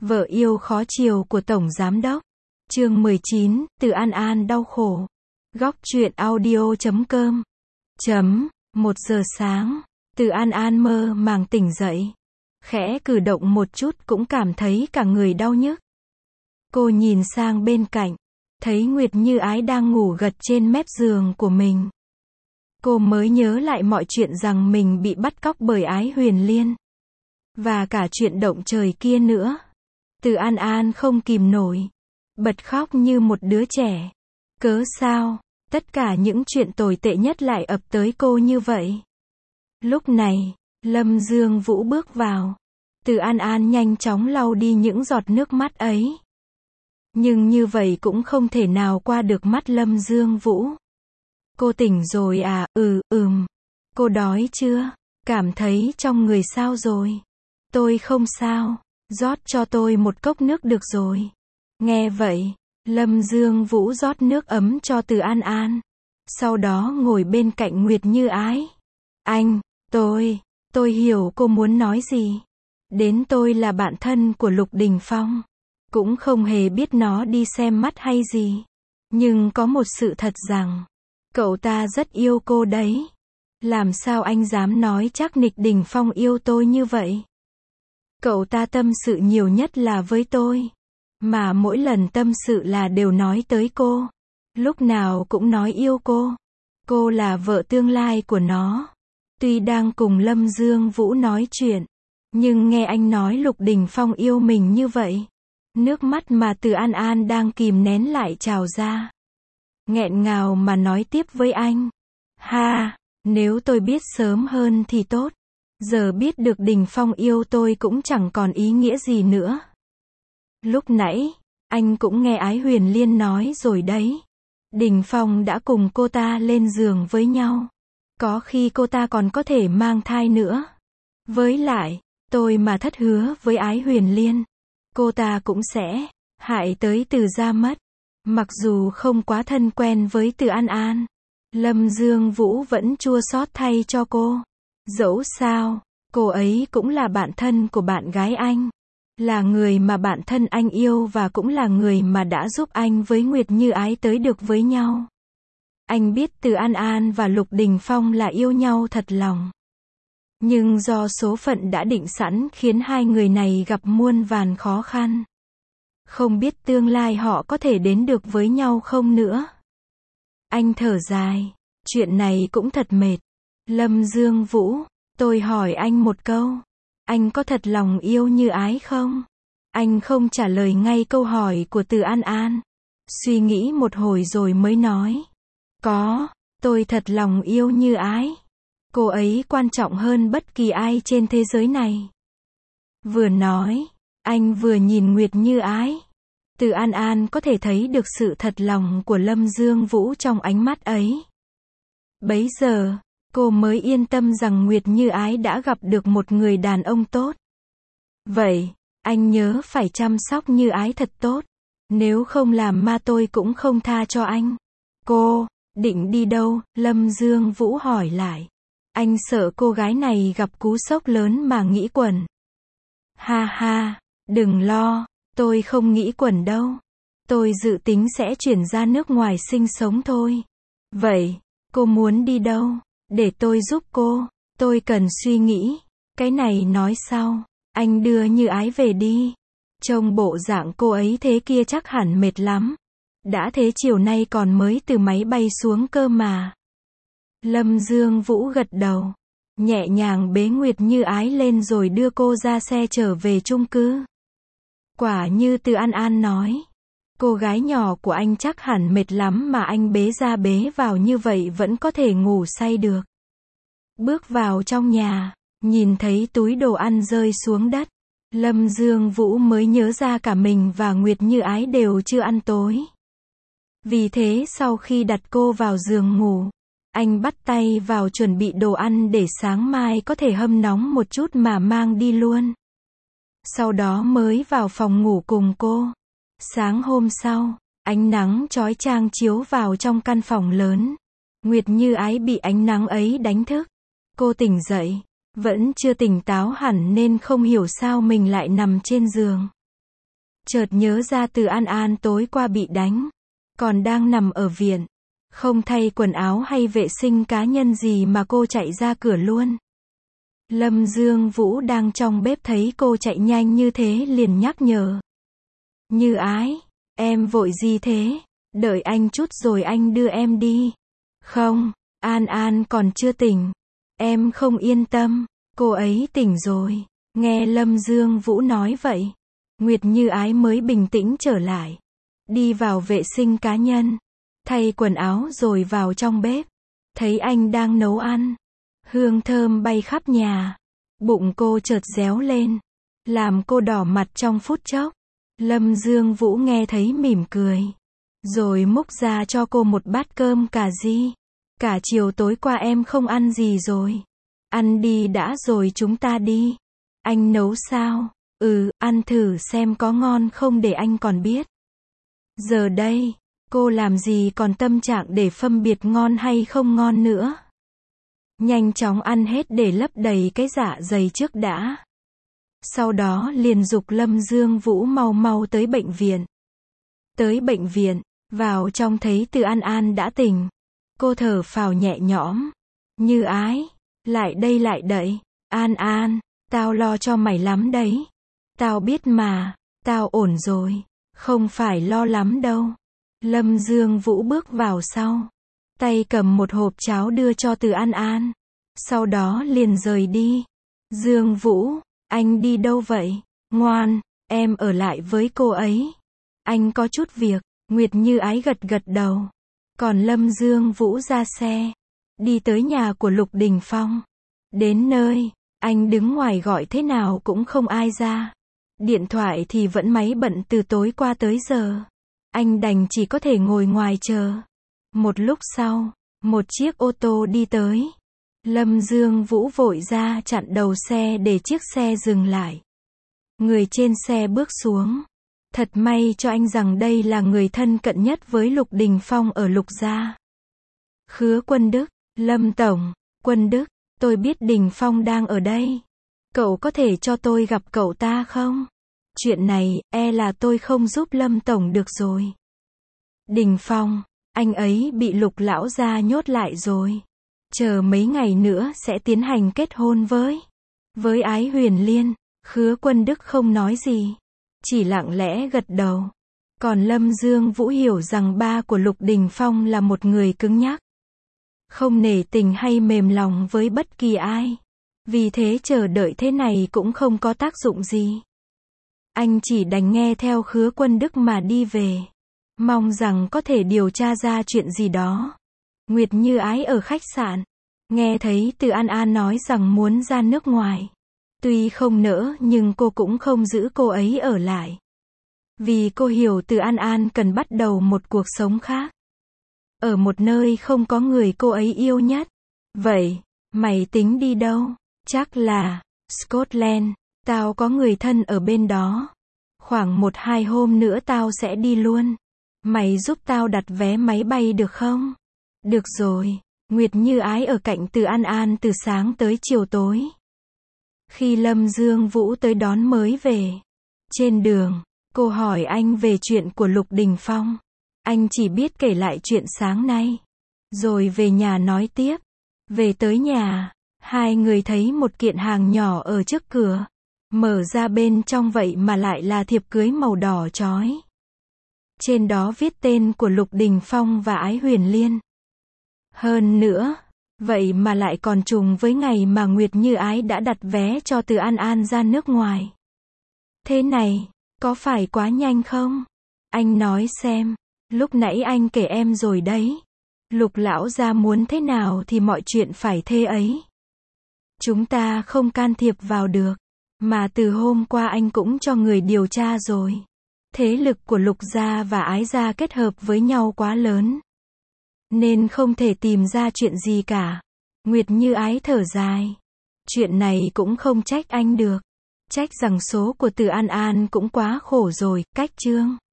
Vợ yêu khó chiều của Tổng Giám đốc. Chương 19, Từ An An đau khổ. Góc truyện audio.com. 1 giờ sáng, Từ An An mơ màng tỉnh dậy. Khẽ cử động một chút cũng cảm thấy cả người đau nhức. Cô nhìn sang bên cạnh, thấy Nguyệt Như Ái đang ngủ gật trên mép giường của mình. Cô mới nhớ lại mọi chuyện rằng mình bị bắt cóc bởi Ái Huyền Liên. Và cả chuyện động trời kia nữa. Từ An An không kìm nổi, bật khóc như một đứa trẻ. Cớ sao, tất cả những chuyện tồi tệ nhất lại ập tới cô như vậy? Lúc này, Lâm Dương Vũ bước vào. Từ An An nhanh chóng lau đi những giọt nước mắt ấy. Nhưng như vậy cũng không thể nào qua được mắt Lâm Dương Vũ. Cô tỉnh rồi à? Cô đói chưa? Cảm thấy trong người sao rồi? Tôi không sao. Rót cho tôi một cốc nước được rồi. Nghe vậy, Lâm Dương Vũ rót nước ấm cho Từ An An. Sau đó ngồi bên cạnh Nguyệt Như Ái. Tôi hiểu cô muốn nói gì. Đến tôi là bạn thân của Lục Đình Phong. Cũng không hề biết nó đi xem mắt hay gì. Nhưng có một sự thật rằng, cậu ta rất yêu cô đấy. Làm sao anh dám nói chắc nịch Đình Phong yêu tôi như vậy? Cậu ta tâm sự nhiều nhất là với tôi. Mà mỗi lần tâm sự là đều nói tới cô. Lúc nào cũng nói yêu cô. Cô là vợ tương lai của nó. Tuy đang cùng Lâm Dương Vũ nói chuyện, nhưng nghe anh nói Lục Đình Phong yêu mình như vậy. Nước mắt mà Từ An An đang kìm nén lại trào ra. Nghẹn ngào mà nói tiếp với anh. Nếu tôi biết sớm hơn thì tốt. Giờ biết được Đình Phong yêu tôi cũng chẳng còn ý nghĩa gì nữa. Lúc nãy, anh cũng nghe Ái Huyền Liên nói rồi đấy. Đình Phong đã cùng cô ta lên giường với nhau. Có khi cô ta còn có thể mang thai nữa. Với lại, tôi mà thất hứa với Ái Huyền Liên, cô ta cũng sẽ hại tới Từ gia mất. Mặc dù không quá thân quen với Từ An An, Lâm Dương Vũ vẫn chua xót thay cho cô. Dẫu sao, cô ấy cũng là bạn thân của bạn gái anh. Là người mà bạn thân anh yêu và cũng là người mà đã giúp anh với Nguyệt Như Ái tới được với nhau. Anh biết Từ An An và Lục Đình Phong là yêu nhau thật lòng. Nhưng do số phận đã định sẵn khiến hai người này gặp muôn vàn khó khăn. Không biết tương lai họ có thể đến được với nhau không nữa. Anh thở dài. Chuyện này cũng thật mệt. Lâm Dương Vũ, tôi hỏi anh một câu. Anh có thật lòng yêu Như Ái không? Anh không trả lời ngay câu hỏi của Từ An An. Suy nghĩ một hồi rồi mới nói. Có, tôi thật lòng yêu Như Ái. Cô ấy quan trọng hơn bất kỳ ai trên thế giới này. Vừa nói, anh vừa nhìn Nguyệt Như Ái. Từ An An có thể thấy được sự thật lòng của Lâm Dương Vũ trong ánh mắt ấy. Bấy giờ, cô mới yên tâm rằng Nguyệt Như Ái đã gặp được một người đàn ông tốt. Vậy, anh nhớ phải chăm sóc Như Ái thật tốt. Nếu không làm ma tôi cũng không tha cho anh. Cô định đi đâu? Lâm Dương Vũ hỏi lại. Anh sợ cô gái này gặp cú sốc lớn mà nghĩ quẩn. Đừng lo, tôi không nghĩ quẩn đâu. Tôi dự tính sẽ chuyển ra nước ngoài sinh sống thôi. Vậy, cô muốn đi đâu? Để tôi giúp cô. Tôi cần suy nghĩ. Cái này nói sau. Anh đưa Như Ái về đi. Trông bộ dạng cô ấy thế kia chắc hẳn mệt lắm. Đã thế chiều nay còn mới từ máy bay xuống cơ mà. Lâm Dương Vũ gật đầu. Nhẹ nhàng bế Nguyệt Như Ái lên rồi đưa cô ra xe trở về chung cư. Quả như Từ An An nói. Cô gái nhỏ của anh chắc hẳn mệt lắm mà anh bế ra bế vào như vậy vẫn có thể ngủ say được. Bước vào trong nhà, nhìn thấy túi đồ ăn rơi xuống đất. Lâm Dương Vũ mới nhớ ra cả mình và Nguyệt Như Ái đều chưa ăn tối. Vì thế sau khi đặt cô vào giường ngủ, anh bắt tay vào chuẩn bị đồ ăn để sáng mai có thể hâm nóng một chút mà mang đi luôn. Sau đó mới vào phòng ngủ cùng cô. Sáng hôm sau, ánh nắng chói chang chiếu vào trong căn phòng lớn. Nguyệt Như Ái bị ánh nắng ấy đánh thức. Cô tỉnh dậy, vẫn chưa tỉnh táo hẳn nên không hiểu sao mình lại nằm trên giường. chợt nhớ ra Từ An An tối qua bị đánh, còn đang nằm ở viện, không thay quần áo hay vệ sinh cá nhân gì mà cô chạy ra cửa luôn. Lâm Dương Vũ đang trong bếp thấy cô chạy nhanh như thế liền nhắc nhở. Như Ái, em vội gì thế? Đợi anh chút rồi anh đưa em đi. Không, An An còn chưa tỉnh. Em không yên tâm, cô ấy tỉnh rồi. Nghe Lâm Dương Vũ nói vậy, Nguyệt Như Ái mới bình tĩnh trở lại. Đi vào vệ sinh cá nhân, thay quần áo rồi vào trong bếp. Thấy anh đang nấu ăn. Hương thơm bay khắp nhà. Bụng cô chợt réo lên, làm cô đỏ mặt trong phút chốc. Lâm Dương Vũ nghe thấy mỉm cười, rồi múc ra cho cô một bát cơm cà ri. Cả chiều tối qua em không ăn gì rồi. Ăn đi đã rồi chúng ta đi. Anh nấu sao? Ăn thử xem có ngon không để anh còn biết. Giờ đây, cô làm gì còn tâm trạng để phân biệt ngon hay không ngon nữa. Nhanh chóng ăn hết để lấp đầy cái dạ dày trước đã. Sau đó liền giục Lâm Dương Vũ mau mau tới bệnh viện. Tới bệnh viện, vào trong thấy Từ An An đã tỉnh. Cô thở phào nhẹ nhõm. Như Ái, lại đây lại đậy. An An, tao lo cho mày lắm đấy. Tao biết mà, tao ổn rồi, không phải lo lắm đâu. Lâm Dương Vũ bước vào sau, tay cầm một hộp cháo đưa cho Từ An An. Sau đó liền rời đi. Dương Vũ, anh đi đâu vậy? Ngoan, em ở lại với cô ấy. Anh có chút việc. Nguyệt Như Ái gật gật đầu. Còn Lâm Dương Vũ ra xe, đi tới nhà của Lục Đình Phong. Đến nơi, anh đứng ngoài gọi thế nào cũng không ai ra. Điện thoại thì vẫn máy bận từ tối qua tới giờ. Anh đành chỉ có thể ngồi ngoài chờ. Một lúc sau, một chiếc ô tô đi tới. Lâm Dương Vũ vội ra chặn đầu xe để chiếc xe dừng lại. Người trên xe bước xuống. Thật may cho anh rằng đây là người thân cận nhất với Lục Đình Phong ở Lục gia. Khứa Quân Đức, Lâm Tổng, Quân Đức, tôi biết Đình Phong đang ở đây. Cậu có thể cho tôi gặp cậu ta không? Chuyện này, là tôi không giúp Lâm Tổng được rồi. Đình Phong, anh ấy bị Lục lão gia nhốt lại rồi. Chờ mấy ngày nữa sẽ tiến hành kết hôn với Ái Huyền Liên. Khứa Quân Đức không nói gì, chỉ lặng lẽ gật đầu. Còn Lâm Dương Vũ hiểu rằng ba của Lục Đình Phong là một người cứng nhắc, không nể tình hay mềm lòng với bất kỳ ai. Vì thế chờ đợi thế này cũng không có tác dụng gì. Anh chỉ đành nghe theo Khứa Quân Đức mà đi về, mong rằng có thể điều tra ra chuyện gì đó. Nguyệt Như Ái ở khách sạn, nghe thấy Từ An An nói rằng muốn ra nước ngoài. Tuy không nỡ nhưng cô cũng không giữ cô ấy ở lại. Vì cô hiểu Từ An An cần bắt đầu một cuộc sống khác. Ở một nơi không có người cô ấy yêu nhất. Vậy, mày tính đi đâu? Chắc là Scotland, tao có người thân ở bên đó. Khoảng 1-2 hôm nữa tao sẽ đi luôn. Mày giúp tao đặt vé máy bay được không? Được rồi. Nguyệt Như Ái ở cạnh Từ An An từ sáng tới chiều tối. Khi Lâm Dương Vũ tới đón mới về. Trên đường, cô hỏi anh về chuyện của Lục Đình Phong. Anh chỉ biết kể lại chuyện sáng nay. Rồi về nhà nói tiếp. Về tới nhà, hai người thấy một kiện hàng nhỏ ở trước cửa. Mở ra bên trong vậy mà lại là thiệp cưới màu đỏ chói. Trên đó viết tên của Lục Đình Phong và Ái Huyền Liên. Hơn nữa, vậy mà lại còn trùng với ngày mà Nguyệt Như Ái đã đặt vé cho Từ An An ra nước ngoài. Thế này, có phải quá nhanh không? Anh nói xem, lúc nãy anh kể em rồi đấy. Lục lão gia muốn thế nào thì mọi chuyện phải thế ấy. Chúng ta không can thiệp vào được. Mà từ hôm qua anh cũng cho người điều tra rồi. Thế lực của Lục gia và Ái gia kết hợp với nhau quá lớn, nên không thể tìm ra chuyện gì cả. Nguyệt Như Ái thở dài. Chuyện này cũng không trách anh được. Trách rằng số của Từ An An cũng quá khổ rồi, cách chương.